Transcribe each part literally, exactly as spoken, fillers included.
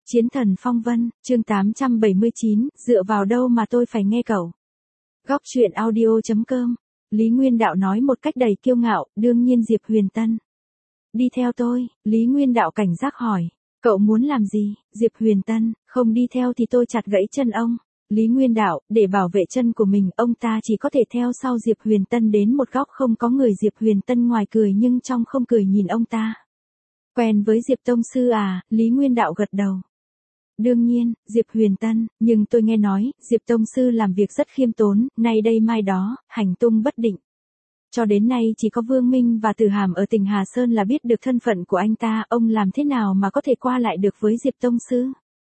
Chiến thần phong vân, chương tám trăm bảy mươi chín, dựa vào đâu mà tôi phải nghe cậu. Góc truyện audio.com, Lý Nguyên Đạo nói một cách đầy kiêu ngạo, đương nhiên Diệp Huyền Tân. Đi theo tôi, Lý Nguyên Đạo cảnh giác hỏi, cậu muốn làm gì, Diệp Huyền Tân, không đi theo thì tôi chặt gãy chân ông. Lý Nguyên Đạo, để bảo vệ chân của mình, ông ta chỉ có thể theo sau Diệp Huyền Tân đến một góc không có người. Diệp Huyền Tân ngoài cười nhưng trong không cười nhìn ông ta. Quen với Diệp Tông Sư à, Lý Nguyên Đạo gật đầu. Đương nhiên, Diệp Huyền Tân, nhưng tôi nghe nói, Diệp Tông Sư làm việc rất khiêm tốn, nay đây mai đó, hành tung bất định. Cho đến nay chỉ có Vương Minh và Tử Hàm ở tỉnh Hà Sơn là biết được thân phận của anh ta, ông làm thế nào mà có thể qua lại được với Diệp Tông Sư?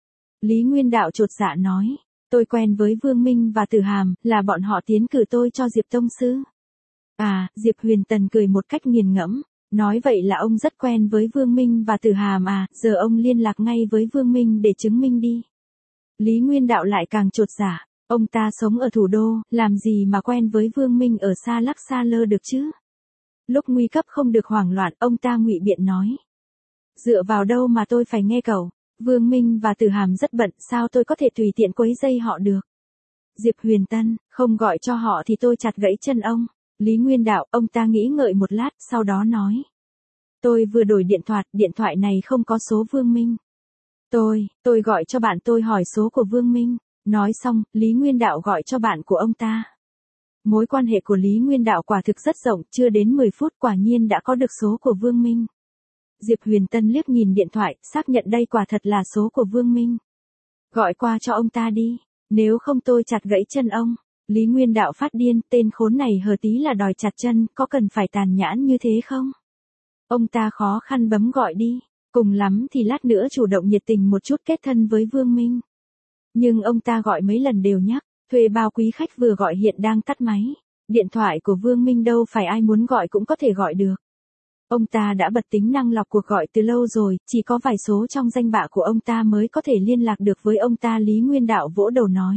Lý Nguyên Đạo chột dạ nói, tôi quen với Vương Minh và Tử Hàm, là bọn họ tiến cử tôi cho Diệp Tông Sư. À, Diệp Huyền Tân cười một cách nghiền ngẫm. Nói vậy là ông rất quen với Vương Minh và Tử Hàm à, giờ ông liên lạc ngay với Vương Minh để chứng minh đi. Lý Nguyên Đạo lại càng chột dạ, ông ta sống ở thủ đô, làm gì mà quen với Vương Minh ở xa lắc xa lơ được chứ? Lúc nguy cấp không được hoảng loạn, ông ta ngụy biện nói. Dựa vào đâu mà tôi phải nghe cậu, Vương Minh và Tử Hàm rất bận, sao tôi có thể tùy tiện quấy rầy họ được? Diệp Huyền Tân, không gọi cho họ thì tôi chặt gãy chân ông. Lý Nguyên Đạo, ông ta nghĩ ngợi một lát, sau đó nói. Tôi vừa đổi điện thoại, điện thoại này không có số Vương Minh. Tôi, tôi gọi cho bạn tôi hỏi số của Vương Minh. Nói xong, Lý Nguyên Đạo gọi cho bạn của ông ta. Mối quan hệ của Lý Nguyên Đạo quả thực rất rộng, chưa đến mười phút quả nhiên đã có được số của Vương Minh. Diệp Huyền Tân liếc nhìn điện thoại, xác nhận đây quả thật là số của Vương Minh. Gọi qua cho ông ta đi, nếu không tôi chặt gãy chân ông. Lý Nguyên Đạo phát điên, tên khốn này hờ tí là đòi chặt chân, có cần phải tàn nhẫn như thế không? Ông ta khó khăn bấm gọi đi, cùng lắm thì lát nữa chủ động nhiệt tình một chút kết thân với Vương Minh. Nhưng ông ta gọi mấy lần đều nhắc, thuê bao quý khách vừa gọi hiện đang tắt máy. Điện thoại của Vương Minh đâu phải ai muốn gọi cũng có thể gọi được. Ông ta đã bật tính năng lọc cuộc gọi từ lâu rồi, chỉ có vài số trong danh bạ của ông ta mới có thể liên lạc được với ông ta. Lý Nguyên Đạo vỗ đầu nói.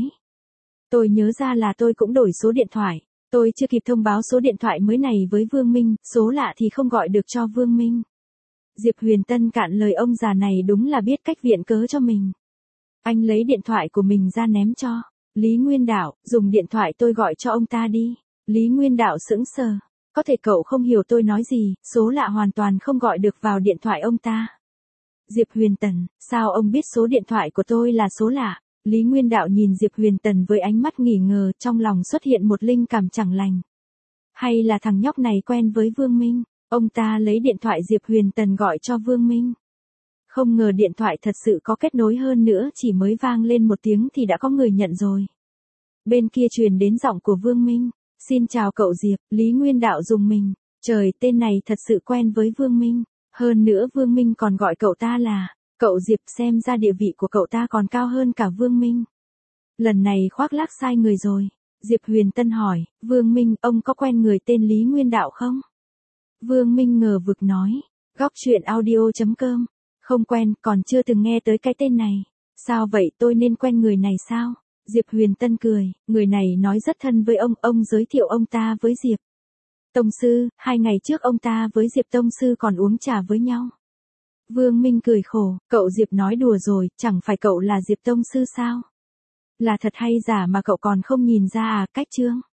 Tôi nhớ ra là tôi cũng đổi số điện thoại, tôi chưa kịp thông báo số điện thoại mới này với Vương Minh, số lạ thì không gọi được cho Vương Minh. Diệp Huyền Tân cạn lời, ông già này đúng là biết cách viện cớ cho mình. Anh lấy điện thoại của mình ra ném cho Lý Nguyên Đạo, dùng điện thoại tôi gọi cho ông ta đi. Lý Nguyên Đạo sững sờ, có thể cậu không hiểu tôi nói gì, số lạ hoàn toàn không gọi được vào điện thoại ông ta. Diệp Huyền Tân, sao ông biết số điện thoại của tôi là số lạ? Lý Nguyên Đạo nhìn Diệp Huyền Tân với ánh mắt nghi ngờ, trong lòng xuất hiện một linh cảm chẳng lành. Hay là thằng nhóc này quen với Vương Minh? Ông ta lấy điện thoại Diệp Huyền Tân gọi cho Vương Minh. Không ngờ điện thoại thật sự có kết nối, hơn nữa chỉ mới vang lên một tiếng thì đã có người nhận rồi. Bên kia truyền đến giọng của Vương Minh. Xin chào cậu Diệp. Lý Nguyên Đạo rùng mình. Trời, tên này thật sự quen với Vương Minh. Hơn nữa Vương Minh còn gọi cậu ta là cậu Diệp, xem ra địa vị của cậu ta còn cao hơn cả Vương Minh. Lần này khoác lác sai người rồi. Diệp Huyền Tân hỏi, Vương Minh, ông có quen người tên Lý Nguyên Đạo không? Vương Minh ngờ vực nói, góc truyện audio.com, không quen, còn chưa từng nghe tới cái tên này. Sao vậy, tôi nên quen người này sao? Diệp Huyền Tân cười, người này nói rất thân với ông, ông giới thiệu ông ta với Diệp Tông Sư, hai ngày trước ông ta với Diệp Tông Sư còn uống trà với nhau. Vương Minh cười khổ, cậu Diệp nói đùa rồi, chẳng phải cậu là Diệp Tông Sư sao? Là thật hay giả mà cậu còn không nhìn ra à, cách chương.